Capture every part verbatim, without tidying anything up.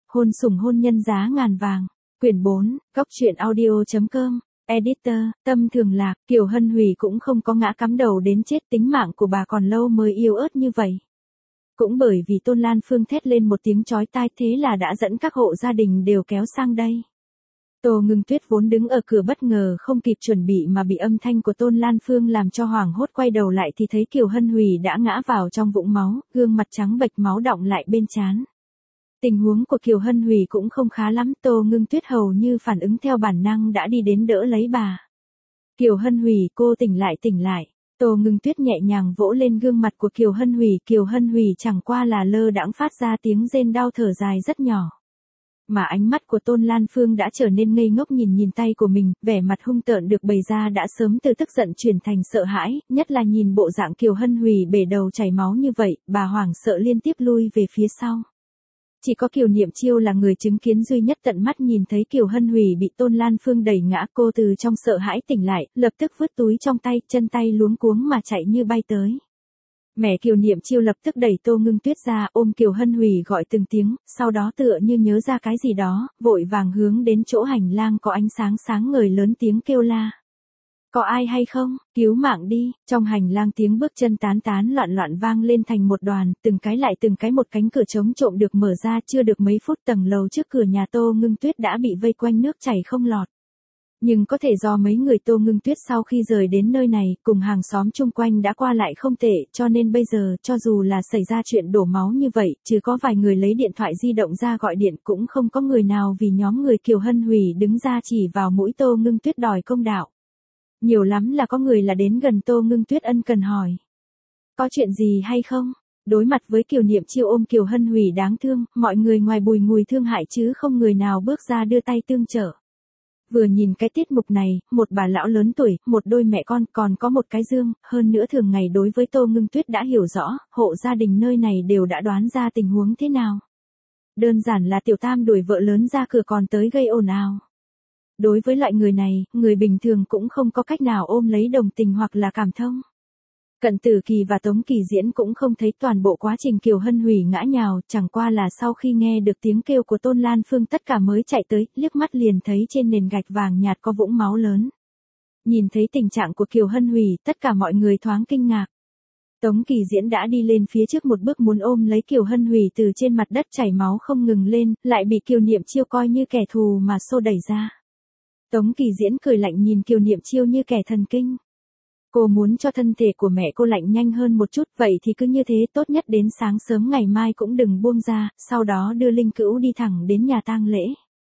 Hôn sủng hôn nhân giá ngàn vàng. Quyển bốn, Góc truyện audio.com. Editor, Tâm Thường Lạc. Kiều Hân Hủy cũng không có ngã cắm đầu đến chết, tính mạng của bà còn lâu mới yếu ớt như vậy. Cũng bởi vì Tôn Lan Phương thét lên một tiếng chói tai, thế là đã dẫn các hộ gia đình đều kéo sang đây. Tô Ngưng Tuyết vốn đứng ở cửa bất ngờ không kịp chuẩn bị mà bị âm thanh của Tôn Lan Phương làm cho hoảng hốt, quay đầu lại thì thấy Kiều Hân Hủy đã ngã vào trong vũng máu, gương mặt trắng bệch, máu đọng lại bên trán. Tình huống của Kiều Hân Hủy cũng không khá lắm, Tô Ngưng Tuyết hầu như phản ứng theo bản năng đã đi đến đỡ lấy bà. Kiều Hân Hủy, cô tỉnh lại tỉnh lại. Tô Ngưng Tuyết nhẹ nhàng vỗ lên gương mặt của Kiều Hân Hủy, Kiều Hân Hủy chẳng qua là lơ đãng phát ra tiếng rên đau thở dài rất nhỏ. Mà ánh mắt của Tôn Lan Phương đã trở nên ngây ngốc, nhìn nhìn tay của mình, vẻ mặt hung tợn được bày ra đã sớm từ tức giận chuyển thành sợ hãi, nhất là nhìn bộ dạng Kiều Hân Hủy bể đầu chảy máu như vậy, bà hoảng sợ liên tiếp lui về phía sau. Chỉ có Kiều Niệm Chiêu là người chứng kiến duy nhất tận mắt nhìn thấy Kiều Hân Hủy bị Tôn Lan Phương đẩy ngã, cô từ trong sợ hãi tỉnh lại, lập tức vứt túi trong tay, chân tay luống cuống mà chạy như bay tới. Mẹ Kiều Niệm Chiêu lập tức đẩy Tô Ngưng Tuyết ra, ôm Kiều Hân Hủy gọi từng tiếng, sau đó tựa như nhớ ra cái gì đó, vội vàng hướng đến chỗ hành lang có ánh sáng sáng ngời lớn tiếng kêu la. Có ai hay không, cứu mạng đi. Trong hành lang tiếng bước chân tán tán loạn loạn vang lên thành một đoàn, từng cái lại từng cái một cánh cửa trống trộm được mở ra, chưa được mấy phút tầng lầu trước cửa nhà Tô Ngưng Tuyết đã bị vây quanh nước chảy không lọt. Nhưng có thể do mấy người Tô Ngưng Tuyết sau khi rời đến nơi này, cùng hàng xóm chung quanh đã qua lại không tệ, cho nên bây giờ, cho dù là xảy ra chuyện đổ máu như vậy, chứ có vài người lấy điện thoại di động ra gọi điện, cũng không có người nào vì nhóm người Kiều Hân Hủy đứng ra chỉ vào mũi Tô Ngưng Tuyết đòi công đạo. Nhiều lắm là có người là đến gần Tô Ngưng Tuyết ân cần hỏi. Có chuyện gì hay không? Đối mặt với Kiều Niệm Chiêu ôm Kiều Hân Hủy đáng thương, mọi người ngoài bùi ngùi thương hại chứ không người nào bước ra đưa tay tương trợ. Vừa nhìn cái tiết mục này, một bà lão lớn tuổi, một đôi mẹ con, còn có một cái dương, hơn nữa thường ngày đối với Tô Ngưng Tuyết đã hiểu rõ, hộ gia đình nơi này đều đã đoán ra tình huống thế nào. Đơn giản là tiểu tam đuổi vợ lớn ra cửa còn tới gây ồn ào. Đối với loại người này, người bình thường cũng không có cách nào ôm lấy đồng tình hoặc là cảm thông. Cận Tử Kỳ và Tống Kỳ Diễn cũng không thấy toàn bộ quá trình Kiều Hân Hủy ngã nhào, chẳng qua là sau khi nghe được tiếng kêu của Tôn Lan Phương tất cả mới chạy tới, liếc mắt liền thấy trên nền gạch vàng nhạt có vũng máu lớn. Nhìn thấy tình trạng của Kiều Hân Hủy, tất cả mọi người thoáng kinh ngạc. Tống Kỳ Diễn đã đi lên phía trước một bước muốn ôm lấy Kiều Hân Hủy từ trên mặt đất chảy máu không ngừng lên, lại bị Kiều Niệm Chiêu coi như kẻ thù mà xô đẩy ra. Tống Kỳ Diễn cười lạnh nhìn Kiều Niệm Chiêu như kẻ thần kinh. Cô muốn cho thân thể của mẹ cô lạnh nhanh hơn một chút, vậy thì cứ như thế, tốt nhất đến sáng sớm ngày mai cũng đừng buông ra, sau đó đưa linh cữu đi thẳng đến nhà tang lễ.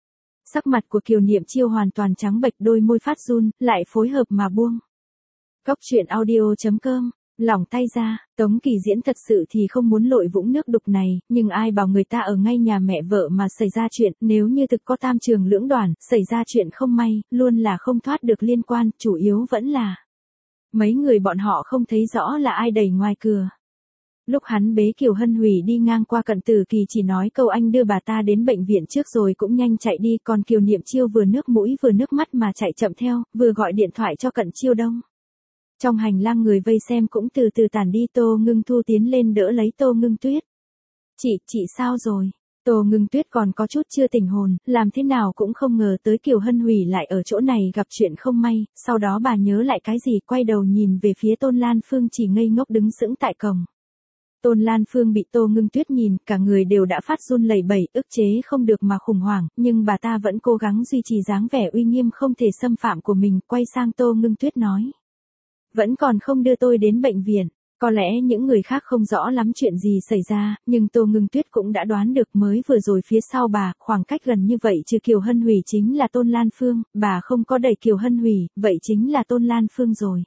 Sắc mặt của Kiều Niệm Chiêu hoàn toàn trắng bệch, đôi môi phát run, lại phối hợp mà buông. Góc truyện audio.com. Lỏng tay ra, Tống Kỳ Diễn thật sự thì không muốn lội vũng nước đục này, nhưng ai bảo người ta ở ngay nhà mẹ vợ mà xảy ra chuyện, nếu như thực có tam trường lưỡng đoàn, xảy ra chuyện không may, luôn là không thoát được liên quan, chủ yếu vẫn là mấy người bọn họ không thấy rõ là ai đẩy ngoài cửa. Lúc hắn bế Kiều Hân Hủy đi ngang qua Cận Tử Kỳ chỉ nói câu anh đưa bà ta đến bệnh viện trước rồi cũng nhanh chạy đi, còn Kiều Niệm Chiêu vừa nước mũi vừa nước mắt mà chạy chậm theo, vừa gọi điện thoại cho Cận Chiêu Đông. Trong hành lang người vây xem cũng từ từ tản đi, Tô Ngưng Thu tiến lên đỡ lấy Tô Ngưng Tuyết. Chị, chị sao rồi? Tô Ngưng Tuyết còn có chút chưa tỉnh hồn, làm thế nào cũng không ngờ tới Kiều Hân Hủy lại ở chỗ này gặp chuyện không may, sau đó bà nhớ lại cái gì, quay đầu nhìn về phía Tôn Lan Phương chỉ ngây ngốc đứng sững tại cổng. Tôn Lan Phương bị Tô Ngưng Tuyết nhìn, cả người đều đã phát run lẩy bẩy, ức chế không được mà khủng hoảng, nhưng bà ta vẫn cố gắng duy trì dáng vẻ uy nghiêm không thể xâm phạm của mình, quay sang Tô Ngưng Tuyết nói. Vẫn còn không đưa tôi đến bệnh viện. Có lẽ những người khác không rõ lắm chuyện gì xảy ra, nhưng Tô Ngưng Tuyết cũng đã đoán được, mới vừa rồi phía sau bà, khoảng cách gần như vậy trừ Kiều Hân Hủy chính là Tôn Lan Phương, bà không có đẩy Kiều Hân Hủy, vậy chính là Tôn Lan Phương rồi.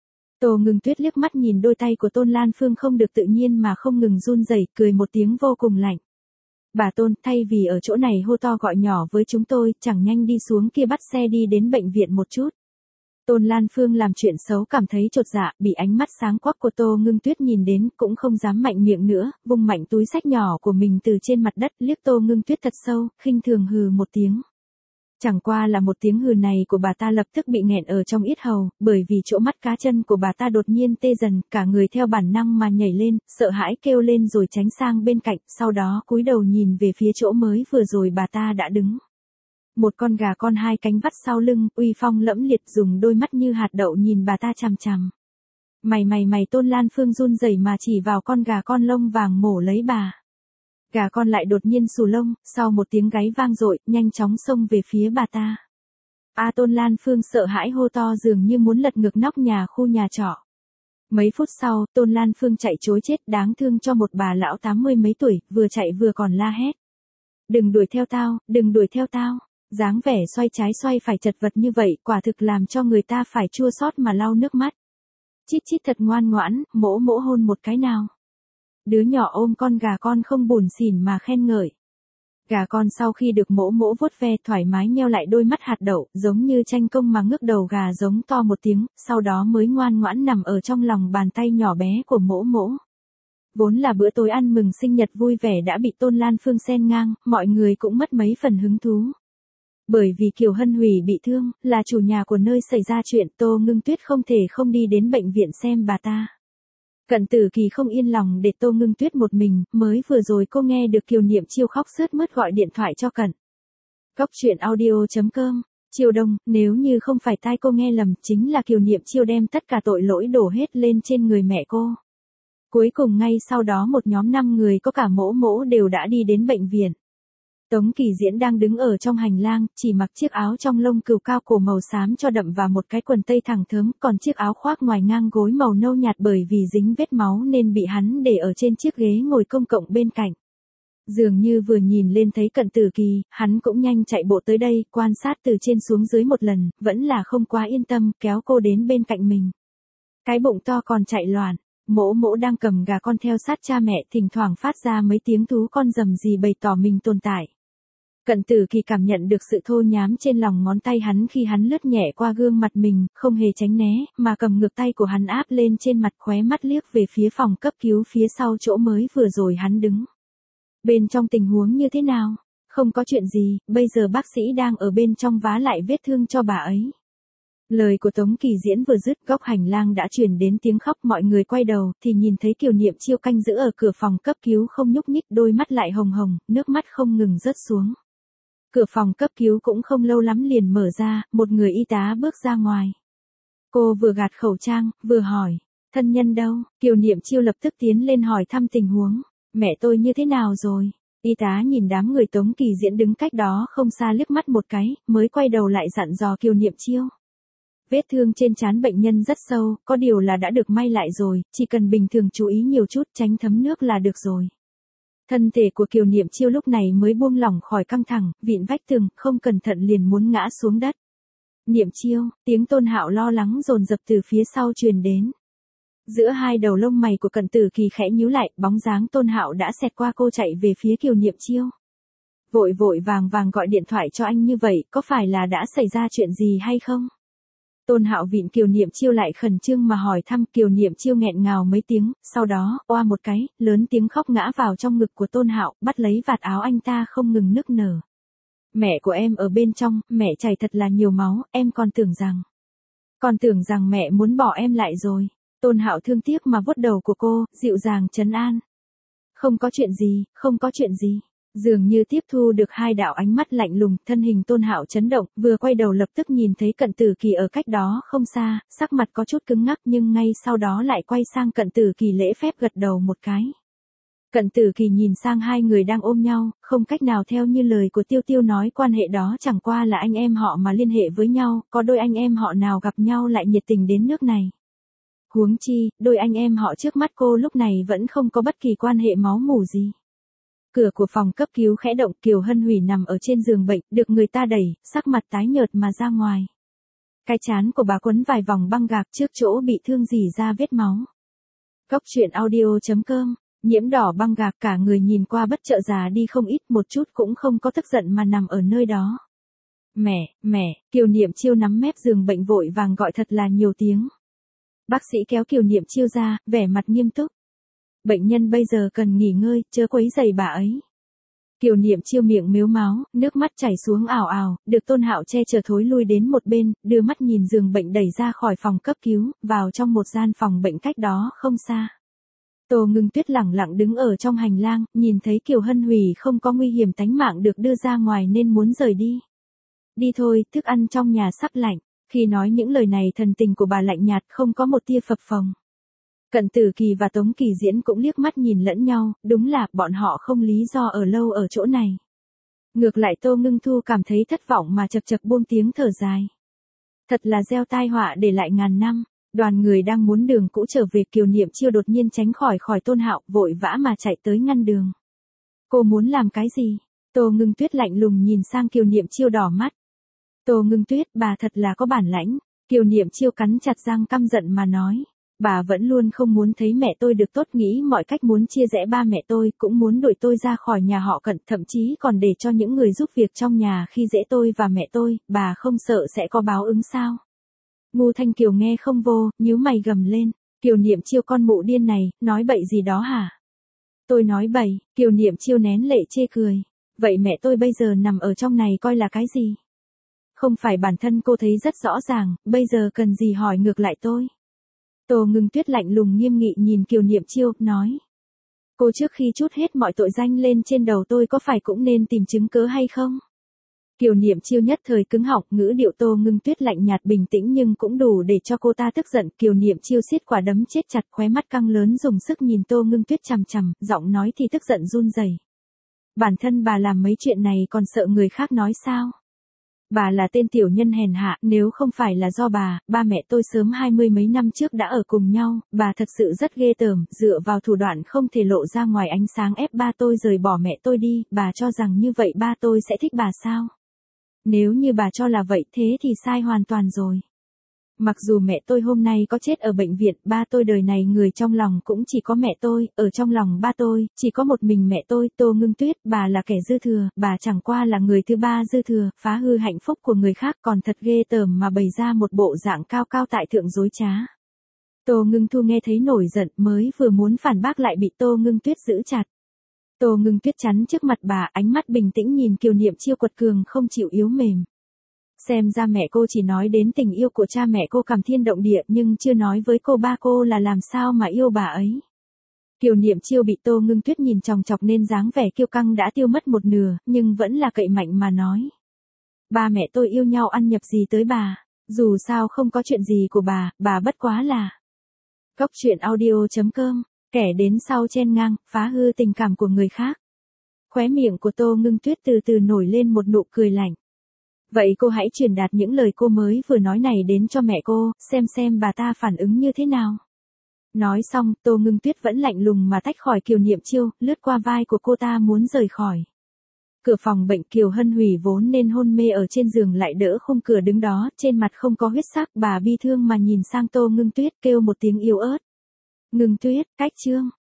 Tô Ngưng Tuyết liếc mắt nhìn đôi tay của Tôn Lan Phương không được tự nhiên mà không ngừng run rẩy, cười một tiếng vô cùng lạnh. Bà Tôn, thay vì ở chỗ này hô to gọi nhỏ với chúng tôi, chẳng nhanh đi xuống kia bắt xe đi đến bệnh viện một chút. Tôn Lan Phương làm chuyện xấu cảm thấy chột dạ, bị ánh mắt sáng quắc của Tô Ngưng Tuyết nhìn đến, cũng không dám mạnh miệng nữa, vung mạnh túi xách nhỏ của mình từ trên mặt đất, liếc Tô Ngưng Tuyết thật sâu, khinh thường hừ một tiếng. Chẳng qua là một tiếng hừ này của bà ta lập tức bị nghẹn ở trong yết hầu, bởi vì chỗ mắt cá chân của bà ta đột nhiên tê dần, cả người theo bản năng mà nhảy lên, sợ hãi kêu lên rồi tránh sang bên cạnh, sau đó cúi đầu nhìn về phía chỗ mới vừa rồi bà ta đã đứng. Một con gà con hai cánh vắt sau lưng, uy phong lẫm liệt dùng đôi mắt như hạt đậu nhìn bà ta chằm chằm. Mày mày mày Tôn Lan Phương run rẩy mà chỉ vào con gà con lông vàng mổ lấy bà. Gà con lại đột nhiên xù lông, sau một tiếng gáy vang dội, nhanh chóng xông về phía bà ta. A Tôn Lan Phương sợ hãi hô to dường như muốn lật ngược nóc nhà khu nhà trọ. Mấy phút sau, Tôn Lan Phương chạy trối chết đáng thương cho một bà lão tám mươi mấy tuổi, vừa chạy vừa còn la hét. Đừng đuổi theo tao, đừng đuổi theo tao. Dáng vẻ xoay trái xoay phải chật vật như vậy, quả thực làm cho người ta phải chua xót mà lau nước mắt. Chít chít thật ngoan ngoãn, mỗ mỗ hôn một cái nào. Đứa nhỏ ôm con gà con không buồn xỉn mà khen ngợi. Gà con sau khi được mỗ mỗ vuốt ve thoải mái nheo lại đôi mắt hạt đậu, giống như tranh công mà ngước đầu gà giống to một tiếng, sau đó mới ngoan ngoãn nằm ở trong lòng bàn tay nhỏ bé của mỗ mỗ. Vốn là bữa tối ăn mừng sinh nhật vui vẻ đã bị Tôn Lan Phương xen ngang, mọi người cũng mất mấy phần hứng thú. Bởi vì Kiều Hân Hủy bị thương, là chủ nhà của nơi xảy ra chuyện, Tô Ngưng Tuyết không thể không đi đến bệnh viện xem bà ta. Cận Tử Kỳ không yên lòng để Tô Ngưng Tuyết một mình, mới vừa rồi cô nghe được Kiều Niệm Chiêu khóc sướt mướt gọi điện thoại cho Cận. Cốc truyện audio chấm com, Chiêu Đông, nếu như không phải tai cô nghe lầm, chính là Kiều Niệm Chiêu đem tất cả tội lỗi đổ hết lên trên người mẹ cô. Cuối cùng ngay sau đó một nhóm năm người có cả mỗ mỗ đều đã đi đến bệnh viện. Tống Kỳ Diễn đang đứng ở trong hành lang, chỉ mặc chiếc áo trong lông cừu cao cổ màu xám cho đậm và một cái quần tây thẳng thớm, còn chiếc áo khoác ngoài ngang gối màu nâu nhạt bởi vì dính vết máu nên bị hắn để ở trên chiếc ghế ngồi công cộng bên cạnh. Dường như vừa nhìn lên thấy Cận Tử Kỳ, hắn cũng nhanh chạy bộ tới đây, quan sát từ trên xuống dưới một lần, vẫn là không quá yên tâm, kéo cô đến bên cạnh mình. Cái bụng to còn chạy loạn. Mỗ mỗ đang cầm gà con theo sát cha mẹ, thỉnh thoảng phát ra mấy tiếng thú con rầm rì bày tỏ mình tồn tại. Cận Tử Kỳ cảm nhận được sự thô nhám trên lòng ngón tay hắn khi hắn lướt nhẹ qua gương mặt mình, không hề tránh né, mà cầm ngược tay của hắn áp lên trên mặt, khóe mắt liếc về phía phòng cấp cứu phía sau chỗ mới vừa rồi hắn đứng. Bên trong tình huống như thế nào? Không có chuyện gì, bây giờ bác sĩ đang ở bên trong vá lại vết thương cho bà ấy. Lời của Tống Kỳ Diễn vừa dứt, góc hành lang đã truyền đến tiếng khóc, mọi người quay đầu thì nhìn thấy Kiều Niệm Chiêu canh giữ ở cửa phòng cấp cứu không nhúc nhích, đôi mắt lại hồng hồng, nước mắt không ngừng rớt xuống. Cửa phòng cấp cứu cũng không lâu lắm liền mở ra, một người y tá bước ra ngoài. Cô vừa gạt khẩu trang, vừa hỏi, thân nhân đâu? Kiều Niệm Chiêu lập tức tiến lên hỏi thăm tình huống, mẹ tôi như thế nào rồi? Y tá nhìn đám người Tống Kỳ Diễn đứng cách đó không xa liếc mắt một cái, mới quay đầu lại dặn dò Kiều Niệm Chiêu. Vết thương trên trán bệnh nhân rất sâu, có điều là đã được may lại rồi, chỉ cần bình thường chú ý nhiều chút tránh thấm nước là được rồi. Thân thể của Kiều Niệm Chiêu lúc này mới buông lỏng khỏi căng thẳng, vịn vách tường, không cẩn thận liền muốn ngã xuống đất. Niệm Chiêu, tiếng Tôn Hạo lo lắng dồn dập từ phía sau truyền đến. Giữa hai đầu lông mày của Cận Tử Kỳ khẽ nhíu lại, bóng dáng Tôn Hạo đã xẹt qua cô chạy về phía Kiều Niệm Chiêu. Vội vội vàng vàng gọi điện thoại cho anh như vậy, có phải là đã xảy ra chuyện gì hay không? Tôn Hạo vịn Kiều Niệm Chiêu lại khẩn trương mà hỏi thăm. Kiều Niệm Chiêu nghẹn ngào mấy tiếng, sau đó, oa một cái, lớn tiếng khóc ngã vào trong ngực của Tôn Hạo, bắt lấy vạt áo anh ta không ngừng nức nở. Mẹ của em ở bên trong, mẹ chảy thật là nhiều máu, em còn tưởng rằng... Còn tưởng rằng mẹ muốn bỏ em lại rồi. Tôn Hạo thương tiếc mà vuốt đầu của cô, dịu dàng trấn an. Không có chuyện gì, không có chuyện gì. Dường như tiếp thu được hai đạo ánh mắt lạnh lùng, thân hình Tôn Hạo chấn động, vừa quay đầu lập tức nhìn thấy Cận Tử Kỳ ở cách đó không xa, sắc mặt có chút cứng ngắc nhưng ngay sau đó lại quay sang Cận Tử Kỳ lễ phép gật đầu một cái. Cận Tử Kỳ nhìn sang hai người đang ôm nhau, không cách nào theo như lời của Tiêu Tiêu nói quan hệ đó chẳng qua là anh em họ mà liên hệ với nhau, có đôi anh em họ nào gặp nhau lại nhiệt tình đến nước này. Huống chi, đôi anh em họ trước mắt cô lúc này vẫn không có bất kỳ quan hệ máu mủ gì. Cửa của phòng cấp cứu khẽ động, Kiều Hân Hủy nằm ở trên giường bệnh, được người ta đẩy, sắc mặt tái nhợt mà ra ngoài. Cái trán của bà quấn vài vòng băng gạc, trước chỗ bị thương rỉ ra vết máu. Cốc truyện audio chấm com, nhiễm đỏ băng gạc, cả người nhìn qua bất trợ già đi không ít, một chút cũng không có tức giận mà nằm ở nơi đó. Mẹ, mẹ, Kiều Niệm Chiêu nắm mép giường bệnh vội vàng gọi thật là nhiều tiếng. Bác sĩ kéo Kiều Niệm Chiêu ra, vẻ mặt nghiêm túc. Bệnh nhân bây giờ cần nghỉ ngơi, chớ quấy rầy bà ấy. Kiều Niệm Chiêu miệng mếu máo, nước mắt chảy xuống ào ào, được Tôn Hạo che chở thối lui đến một bên, đưa mắt nhìn giường bệnh đẩy ra khỏi phòng cấp cứu, vào trong một gian phòng bệnh cách đó không xa. Tô Ngưng Tuyết lẳng lặng đứng ở trong hành lang, nhìn thấy Kiều Hân Hủy không có nguy hiểm tánh mạng được đưa ra ngoài nên muốn rời đi. Đi thôi, thức ăn trong nhà sắp lạnh. Khi nói những lời này thần tình của bà lạnh nhạt không có một tia phập phồng. Cận Tử Kỳ và Tống Kỳ Diễn cũng liếc mắt nhìn lẫn nhau, đúng là bọn họ không lý do ở lâu ở chỗ này. Ngược lại Tô Ngưng Thu cảm thấy thất vọng mà chật chật buông tiếng thở dài. Thật là gieo tai họa để lại ngàn năm. Đoàn người đang muốn đường cũ trở về, Kiều Niệm Chiêu đột nhiên tránh khỏi khỏi Tôn Hạo, vội vã mà chạy tới ngăn đường. Cô muốn làm cái gì? Tô Ngưng Tuyết lạnh lùng nhìn sang Kiều Niệm Chiêu đỏ mắt. Tô Ngưng Tuyết, bà thật là có bản lãnh. Kiều Niệm Chiêu cắn chặt răng căm giận mà nói. Bà vẫn luôn không muốn thấy mẹ tôi được tốt, nghĩ mọi cách muốn chia rẽ ba mẹ tôi, cũng muốn đuổi tôi ra khỏi nhà họ Cận, thậm chí còn để cho những người giúp việc trong nhà khi dễ tôi và mẹ tôi, bà không sợ sẽ có báo ứng sao? Ngô Thanh Kiều nghe không vô, nhíu mày gầm lên. Kiều Niệm Chiêu con mụ điên này, nói bậy gì đó hả? Tôi nói bậy, Kiều Niệm Chiêu nén lệ chê cười. Vậy mẹ tôi bây giờ nằm ở trong này coi là cái gì? Không phải bản thân cô thấy rất rõ ràng, bây giờ cần gì hỏi ngược lại tôi? Tô Ngưng Tuyết lạnh lùng nghiêm nghị nhìn Kiều Niệm Chiêu, nói. Cô trước khi trút hết mọi tội danh lên trên đầu tôi có phải cũng nên tìm chứng cớ hay không? Kiều Niệm Chiêu nhất thời cứng họng, ngữ điệu Tô Ngưng Tuyết lạnh nhạt bình tĩnh nhưng cũng đủ để cho cô ta tức giận. Kiều Niệm Chiêu siết quả đấm chết chặt, khóe mắt căng lớn dùng sức nhìn Tô Ngưng Tuyết chằm chằm, giọng nói thì tức giận run rẩy. Bản thân bà làm mấy chuyện này còn sợ người khác nói sao? Bà là tên tiểu nhân hèn hạ, nếu không phải là do bà, ba mẹ tôi sớm hai mươi mấy năm trước đã ở cùng nhau, bà thật sự rất ghê tởm, dựa vào thủ đoạn không thể lộ ra ngoài ánh sáng ép ba tôi rời bỏ mẹ tôi đi, bà cho rằng như vậy ba tôi sẽ thích bà sao? Nếu như bà cho là vậy thế thì sai hoàn toàn rồi. Mặc dù mẹ tôi hôm nay có chết ở bệnh viện, ba tôi đời này người trong lòng cũng chỉ có mẹ tôi, ở trong lòng ba tôi, chỉ có một mình mẹ tôi. Tô Ngưng Tuyết, bà là kẻ dư thừa, bà chẳng qua là người thứ ba dư thừa, phá hư hạnh phúc của người khác, còn thật ghê tởm mà bày ra một bộ dạng cao cao tại thượng dối trá. Tô Ngưng Thu nghe thấy nổi giận, mới vừa muốn phản bác lại bị Tô Ngưng Tuyết giữ chặt. Tô Ngưng Tuyết chắn trước mặt bà, ánh mắt bình tĩnh nhìn Kiều Niệm Chiêu quật cường không chịu yếu mềm. Xem ra mẹ cô chỉ nói đến tình yêu của cha mẹ cô cảm thiên động địa nhưng chưa nói với cô ba cô là làm sao mà yêu bà ấy. Kiều Niệm Chiêu bị Tô Ngưng Tuyết nhìn chòng chọc nên dáng vẻ kiêu căng đã tiêu mất một nửa, nhưng vẫn là cậy mạnh mà nói. Ba mẹ tôi yêu nhau ăn nhập gì tới bà, dù sao không có chuyện gì của bà, bà bất quá là. Cốc truyện audio chấm com, kẻ đến sau chen ngang, phá hư tình cảm của người khác. Khóe miệng của Tô Ngưng Tuyết từ từ nổi lên một nụ cười lạnh. Vậy cô hãy truyền đạt những lời cô mới vừa nói này đến cho mẹ cô, xem xem bà ta phản ứng như thế nào. Nói xong, Tô Ngưng Tuyết vẫn lạnh lùng mà tách khỏi Kiều Niệm Chiêu, lướt qua vai của cô ta muốn rời khỏi. Cửa phòng bệnh, Kiều Hân Hủy vốn nên hôn mê ở trên giường lại đỡ khung cửa đứng đó, trên mặt không có huyết sắc, bà bi thương mà nhìn sang Tô Ngưng Tuyết kêu một tiếng yếu ớt. Ngưng Tuyết, cách chương.